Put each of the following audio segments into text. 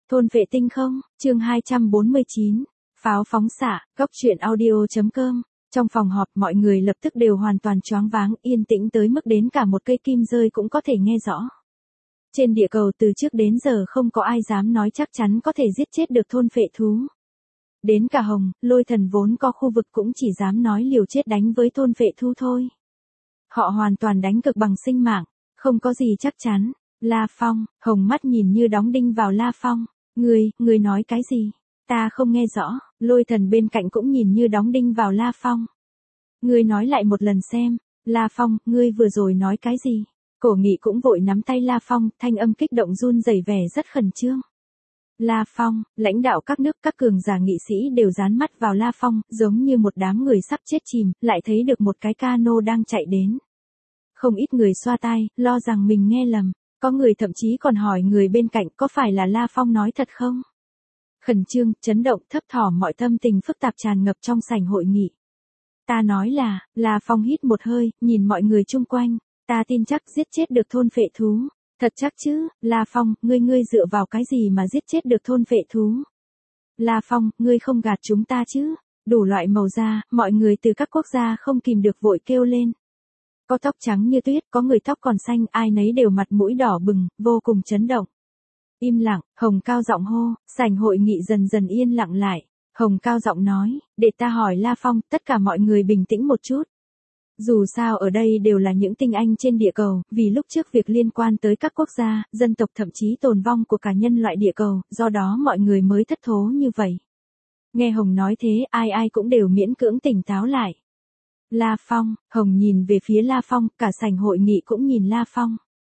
Thôn vệ tinh không, chương 249, pháo phóng xạ, góc truyện audio.com. Trong phòng họp mọi người lập tức đều hoàn toàn choáng váng, yên tĩnh tới mức đến cả một cây kim rơi cũng có thể nghe rõ. Trên địa cầu từ trước đến giờ không có ai dám nói chắc chắn có thể giết chết được thôn phệ thú. Đến cả Hồng, Lôi Thần vốn có khu vực cũng chỉ dám nói liều chết đánh với thôn phệ thú thôi. Họ hoàn toàn đánh cực bằng sinh mạng, không có gì chắc chắn. La Phong, Hồng mắt nhìn như đóng đinh vào La Phong. Ngươi nói cái gì? Ta không nghe rõ. Lôi Thần bên cạnh cũng nhìn như đóng đinh vào La Phong. Ngươi nói lại một lần xem. La Phong, ngươi vừa rồi nói cái gì? Cổ Nghị cũng vội nắm tay La Phong, thanh âm kích động run rẩy vẻ rất khẩn trương. La Phong, lãnh đạo các nước các cường giả nghị sĩ đều dán mắt vào La Phong, giống như một đám người sắp chết chìm, lại thấy được một cái cano đang chạy đến. Không ít người xoa tai, lo rằng mình nghe lầm. Có người thậm chí còn hỏi người bên cạnh có phải là La Phong nói thật không? Khẩn trương, chấn động, thấp thỏm mọi tâm tình phức tạp tràn ngập trong sảnh hội nghị. Ta nói là, La Phong hít một hơi, nhìn mọi người chung quanh. Ta tin chắc giết chết được thôn phệ thú. Thật chắc chứ, La Phong, ngươi dựa vào cái gì mà giết chết được thôn phệ thú? La Phong, ngươi không gạt chúng ta chứ? Đủ loại màu da, mọi người từ các quốc gia không kìm được vội kêu lên. Có tóc trắng như tuyết, có người tóc còn xanh, ai nấy đều mặt mũi đỏ bừng, vô cùng chấn động. Im lặng, Hồng cao giọng hô, sảnh hội nghị dần dần yên lặng lại. Hồng cao giọng nói, để ta hỏi La Phong, tất cả mọi người bình tĩnh một chút. Dù sao ở đây đều là những tinh anh trên địa cầu, vì lúc trước việc liên quan tới các quốc gia, dân tộc thậm chí tồn vong của cả nhân loại địa cầu, do đó mọi người mới thất thố như vậy. Nghe Hồng nói thế, ai cũng đều miễn cưỡng tỉnh táo lại. La Phong, Hồng nhìn về phía La Phong, cả sảnh hội nghị cũng nhìn La Phong.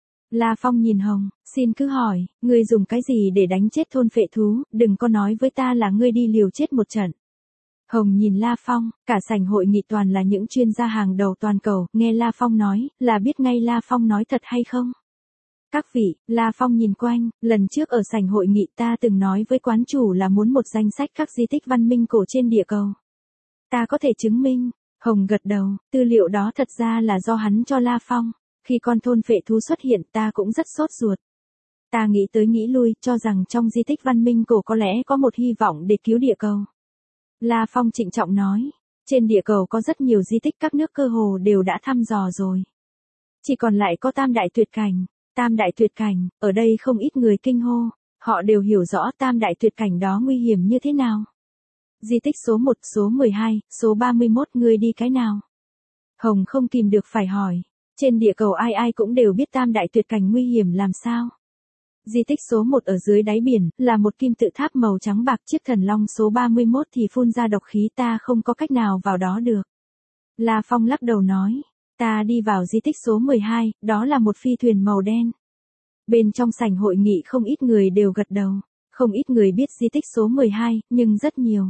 La Phong nhìn Hồng, xin cứ hỏi, ngươi dùng cái gì để đánh chết thôn phệ thú, đừng có nói với ta là ngươi đi liều chết một trận. Hồng nhìn La Phong, cả sảnh hội nghị toàn là những chuyên gia hàng đầu toàn cầu, nghe La Phong nói, là biết ngay La Phong nói thật hay không. Các vị, La Phong nhìn quanh, lần trước ở sảnh hội nghị ta từng nói với quán chủ là muốn một danh sách các di tích văn minh cổ trên địa cầu. Ta có thể chứng minh. Hồng gật đầu, tư liệu đó thật ra là do hắn cho La Phong. Khi con thôn phệ thú xuất hiện ta cũng rất sốt ruột. Ta nghĩ tới nghĩ lui, cho rằng trong di tích văn minh cổ có lẽ có một hy vọng để cứu địa cầu. La Phong trịnh trọng nói, trên địa cầu có rất nhiều di tích các nước cơ hồ đều đã thăm dò rồi. Chỉ còn lại có Tam Đại Tuyệt Cảnh. Tam Đại Tuyệt Cảnh, ở đây không ít người kinh hô, họ đều hiểu rõ Tam Đại Tuyệt Cảnh đó nguy hiểm như thế nào. Di tích số 1, số 12, số 31 ngươi đi cái nào? Hồng không kìm được phải hỏi. Trên địa cầu ai cũng đều biết Tam Đại Tuyệt Cảnh nguy hiểm làm sao. Di tích số 1 ở dưới đáy biển, là một kim tự tháp màu trắng bạc, chiếc thần long số 31 thì phun ra độc khí, ta không có cách nào vào đó được. La Phong lắc đầu nói, ta đi vào di tích số 12, đó là một phi thuyền màu đen. Bên trong sảnh hội nghị không ít người đều gật đầu, không ít người biết di tích số 12, nhưng rất nhiều.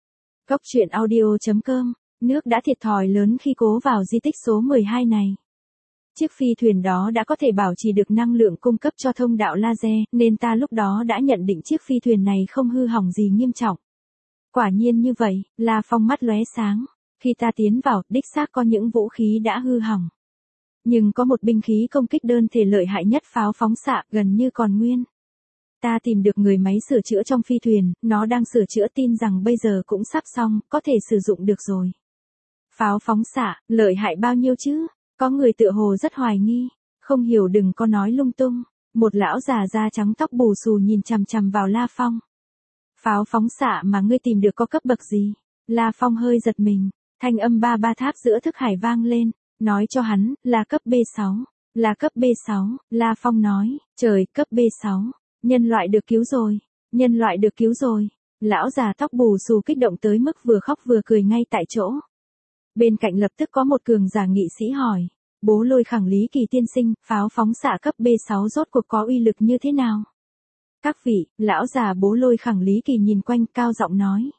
Góc truyện audio.com, nước đã thiệt thòi lớn khi cố vào di tích số 12 này. Chiếc phi thuyền đó đã có thể bảo trì được năng lượng cung cấp cho thông đạo laser, nên ta lúc đó đã nhận định chiếc phi thuyền này không hư hỏng gì nghiêm trọng. Quả nhiên như vậy, La Phong mắt lóe sáng. Khi ta tiến vào, đích xác có những vũ khí đã hư hỏng. Nhưng có một binh khí công kích đơn thể lợi hại nhất, pháo phóng xạ, gần như còn nguyên. Ta tìm được người máy sửa chữa trong phi thuyền, nó đang sửa chữa, tin rằng bây giờ cũng sắp xong, có thể sử dụng được rồi. Pháo phóng xạ, lợi hại bao nhiêu chứ? Có người tựa hồ rất hoài nghi, không hiểu đừng có nói lung tung. Một lão già da trắng tóc bù xù nhìn chằm chằm vào La Phong. Pháo phóng xạ mà ngươi tìm được có cấp bậc gì? La Phong hơi giật mình, thanh âm ba tháp giữa thức hải vang lên, nói cho hắn, là cấp B6, là cấp B6, La Phong nói, trời, cấp B6, nhân loại được cứu rồi, nhân loại được cứu rồi. Lão già tóc bù xù kích động tới mức vừa khóc vừa cười ngay tại chỗ. Bên cạnh lập tức có một cường giả nghị sĩ hỏi, Bố Lôi Khẳng Lý Kỳ tiên sinh, pháo phóng xạ cấp B6 rốt cuộc có uy lực như thế nào? Các vị, lão già Bố Lôi Khẳng Lý Kỳ nhìn quanh cao giọng nói.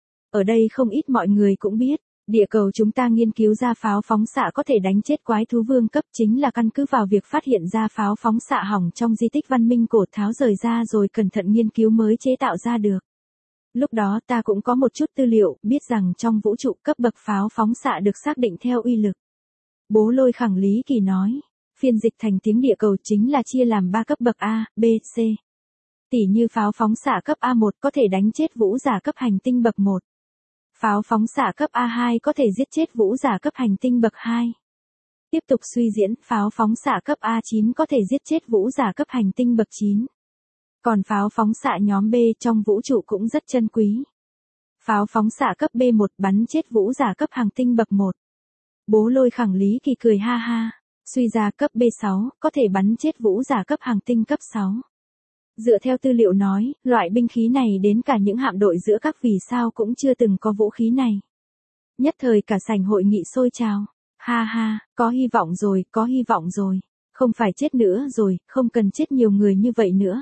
Ở đây không ít mọi người cũng biết, địa cầu chúng ta nghiên cứu ra pháo phóng xạ có thể đánh chết quái thú vương cấp, chính là căn cứ vào việc phát hiện ra pháo phóng xạ hỏng trong di tích văn minh cổ, tháo rời ra rồi cẩn thận nghiên cứu mới chế tạo ra được. Lúc đó ta cũng có một chút tư liệu, biết rằng trong vũ trụ cấp bậc pháo phóng xạ được xác định theo uy lực. Bố Lôi Khẳng Lý Kỳ nói, phiên dịch thành tiếng địa cầu chính là chia làm 3 cấp bậc A, B, C. Tỉ như pháo phóng xạ cấp A1 có thể đánh chết vũ giả cấp hành tinh bậc 1. Pháo phóng xạ cấp A2 có thể giết chết vũ giả cấp hành tinh bậc 2. Tiếp tục suy diễn, pháo phóng xạ cấp A9 có thể giết chết vũ giả cấp hành tinh bậc 9. Còn pháo phóng xạ nhóm B trong vũ trụ cũng rất chân quý. Pháo phóng xạ cấp B1 bắn chết vũ giả cấp hành tinh bậc 1. Bố Lôi Khẳng Lý Kỳ cười ha ha. Suy ra cấp B6 có thể bắn chết vũ giả cấp hành tinh cấp 6. Dựa theo tư liệu nói, loại binh khí này đến cả những hạm đội giữa các vì sao cũng chưa từng có vũ khí này. Nhất thời cả sảnh hội nghị sôi trào. Ha ha, có hy vọng rồi, có hy vọng rồi. Không phải chết nữa rồi, không cần chết nhiều người như vậy nữa.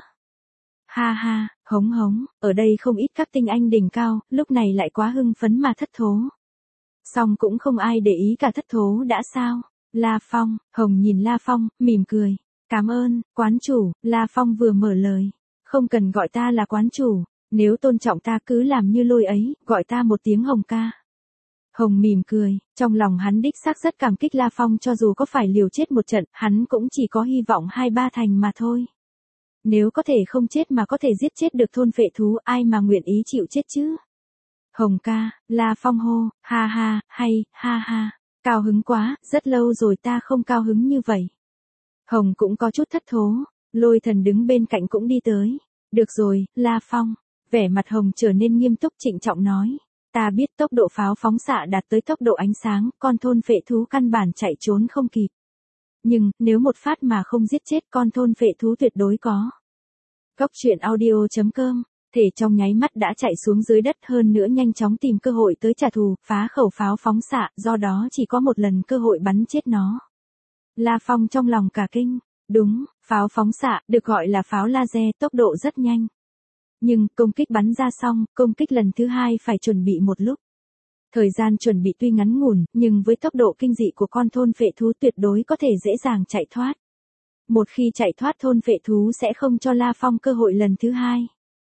Ha ha, hống hống, ở đây không ít các tinh anh đỉnh cao, lúc này lại quá hưng phấn mà thất thố. Xong cũng không ai để ý cả thất thố đã sao. La Phong, Hồng nhìn La Phong, mỉm cười. Cảm ơn, quán chủ, La Phong vừa mở lời. Không cần gọi ta là quán chủ, nếu tôn trọng ta cứ làm như Lôi ấy, gọi ta một tiếng Hồng ca. Hồng mỉm cười, trong lòng hắn đích xác rất cảm kích La Phong cho dù có phải liều chết một trận, hắn cũng chỉ có hy vọng 2-3 thành mà thôi. Nếu có thể không chết mà có thể giết chết được thôn phệ thú ai mà nguyện ý chịu chết chứ. Hồng ca, La Phong hô, ha ha, hay, ha ha, cao hứng quá, rất lâu rồi ta không cao hứng như vậy. Hồng cũng có chút thất thố, Lôi Thần đứng bên cạnh cũng đi tới. Được rồi, La Phong, vẻ mặt Hồng trở nên nghiêm túc trịnh trọng nói. Ta biết tốc độ pháo phóng xạ đạt tới tốc độ ánh sáng, con thôn phệ thú căn bản chạy trốn không kịp. Nhưng, nếu một phát mà không giết chết con thôn phệ thú tuyệt đối có. Góc truyện audio.com, thể trong nháy mắt đã chạy xuống dưới đất hơn nữa nhanh chóng tìm cơ hội tới trả thù, phá khẩu pháo phóng xạ, do đó chỉ có một lần cơ hội bắn chết nó. La Phong trong lòng cả kinh, đúng, pháo phóng xạ, được gọi là pháo laser, tốc độ rất nhanh. Nhưng, công kích bắn ra xong, công kích lần thứ hai phải chuẩn bị một lúc. Thời gian chuẩn bị tuy ngắn ngủn, nhưng với tốc độ kinh dị của con thôn phệ thú tuyệt đối có thể dễ dàng chạy thoát. Một khi chạy thoát thôn phệ thú sẽ không cho La Phong cơ hội lần thứ hai.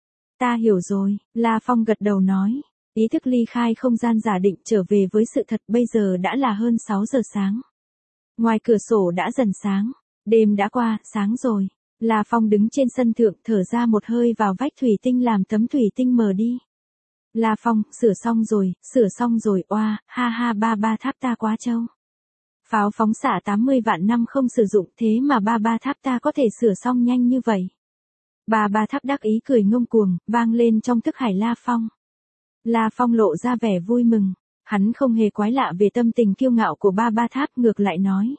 Ta hiểu rồi, La Phong gật đầu nói. Ý thức ly khai không gian giả định trở về với sự thật bây giờ đã là hơn 6 giờ sáng. Ngoài cửa sổ đã dần sáng, đêm đã qua, sáng rồi. La Phong đứng trên sân thượng thở ra một hơi vào vách thủy tinh làm tấm thủy tinh mờ đi. La Phong, sửa xong rồi, oa, ha ha ba ba tháp ta quá trâu. Pháo phóng xạ 80 vạn năm không sử dụng thế mà ba ba tháp ta có thể sửa xong nhanh như vậy. Ba ba tháp đắc ý cười ngông cuồng, vang lên trong thức hải La Phong. La Phong lộ ra vẻ vui mừng, hắn không hề quái lạ về tâm tình kiêu ngạo của ba ba tháp ngược lại nói.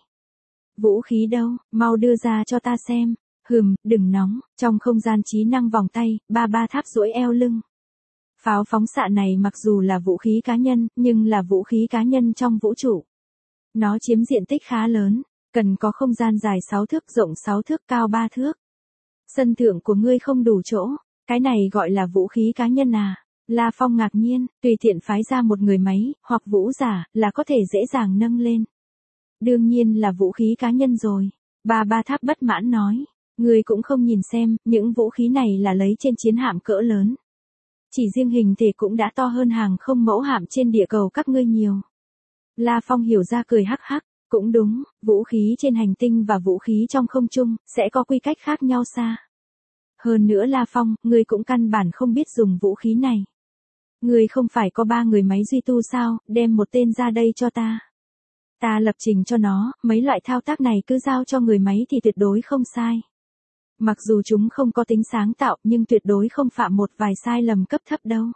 Vũ khí đâu, mau đưa ra cho ta xem. Đừng nóng, trong không gian trí năng vòng tay, ba ba tháp duỗi eo lưng. Pháo phóng xạ này mặc dù là vũ khí cá nhân, nhưng là vũ khí cá nhân trong vũ trụ. Nó chiếm diện tích khá lớn, cần có không gian dài 6 thước, rộng 6 thước, cao 3 thước. Sân thượng của ngươi không đủ chỗ, cái này gọi là vũ khí cá nhân à? La Phong ngạc nhiên, tùy tiện phái ra một người máy, hoặc vũ giả, là có thể dễ dàng nâng lên. Đương nhiên là vũ khí cá nhân rồi. Ba ba tháp bất mãn nói. Ngươi cũng không nhìn xem, những vũ khí này là lấy trên chiến hạm cỡ lớn. Chỉ riêng hình thể cũng đã to hơn hàng không mẫu hạm trên địa cầu các ngươi nhiều. La Phong hiểu ra cười hắc hắc, cũng đúng, vũ khí trên hành tinh và vũ khí trong không trung, sẽ có quy cách khác nhau xa. Hơn nữa La Phong, ngươi cũng căn bản không biết dùng vũ khí này. Ngươi không phải có 3 người máy duy tu sao, đem một tên ra đây cho ta. Ta lập trình cho nó, mấy loại thao tác này cứ giao cho người máy thì tuyệt đối không sai. Mặc dù chúng không có tính sáng tạo nhưng tuyệt đối không phạm một vài sai lầm cấp thấp đâu.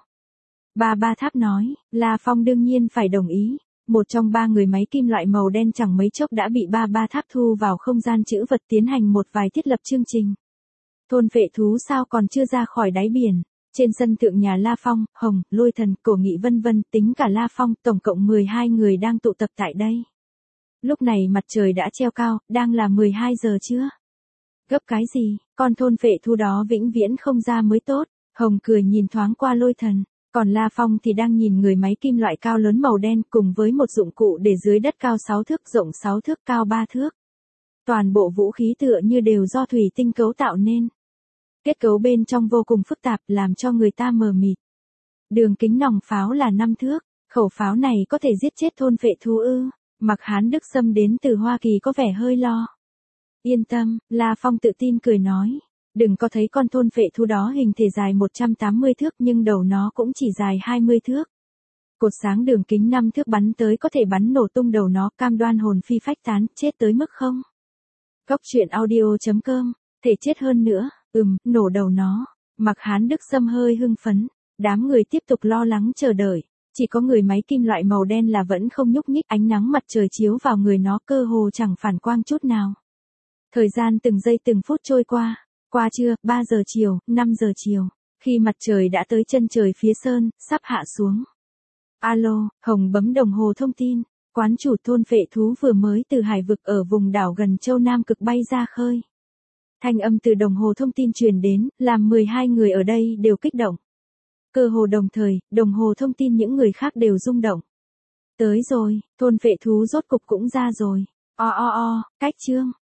Ba ba tháp nói, La Phong đương nhiên phải đồng ý. Một trong 3 người máy kim loại màu đen chẳng mấy chốc đã bị ba ba tháp thu vào không gian trữ vật tiến hành một vài thiết lập chương trình. Thôn phệ thú sao còn chưa ra khỏi đáy biển. Trên sân thượng nhà La Phong, Hồng, Lôi Thần, Cổ Nghị vân vân, tính cả La Phong, tổng cộng 12 người đang tụ tập tại đây. Lúc này mặt trời đã treo cao, đang là 12 giờ chưa? Gấp cái gì, con thôn phệ thú đó vĩnh viễn không ra mới tốt. Hồng cười nhìn thoáng qua Lôi Thần, còn La Phong thì đang nhìn người máy kim loại cao lớn màu đen cùng với một dụng cụ để dưới đất cao 6 thước, rộng 6 thước, cao 3 thước. Toàn bộ vũ khí tựa như đều do thủy tinh cấu tạo nên. Kết cấu bên trong vô cùng phức tạp làm cho người ta mờ mịt. Đường kính nòng pháo là 5 thước, khẩu pháo này có thể giết chết thôn phệ thú ư? Mặc Hán Đức Sâm đến từ Hoa Kỳ có vẻ hơi lo. Yên tâm, La Phong tự tin cười nói. Đừng có thấy con thôn phệ thú đó hình thể dài 180 thước nhưng đầu nó cũng chỉ dài 20 thước. Cột sáng đường kính 5 thước bắn tới có thể bắn nổ tung đầu nó, cam đoan hồn phi phách tán, chết tới mức không. Góc truyện audio.com, thể chết hơn nữa, nổ đầu nó. Mạc Hán Đức Sâm hơi hưng phấn, đám người tiếp tục lo lắng chờ đợi. Chỉ có người máy kim loại màu đen là vẫn không nhúc nhích, ánh nắng mặt trời chiếu vào người nó cơ hồ chẳng phản quang chút nào. Thời gian từng giây từng phút trôi qua. Qua trưa, 3 giờ chiều, 5 giờ chiều. Khi mặt trời đã tới chân trời phía sơn, sắp hạ xuống. Alo, Hồng bấm đồng hồ thông tin. Quán chủ thôn phệ thú vừa mới từ hải vực ở vùng đảo gần châu Nam Cực bay ra khơi. Thanh âm từ đồng hồ thông tin truyền đến, làm 12 người ở đây đều kích động. Cơ hồ đồng thời, đồng hồ thông tin những người khác đều rung động. Tới rồi, thôn phệ thú rốt cục cũng ra rồi. Cách chương.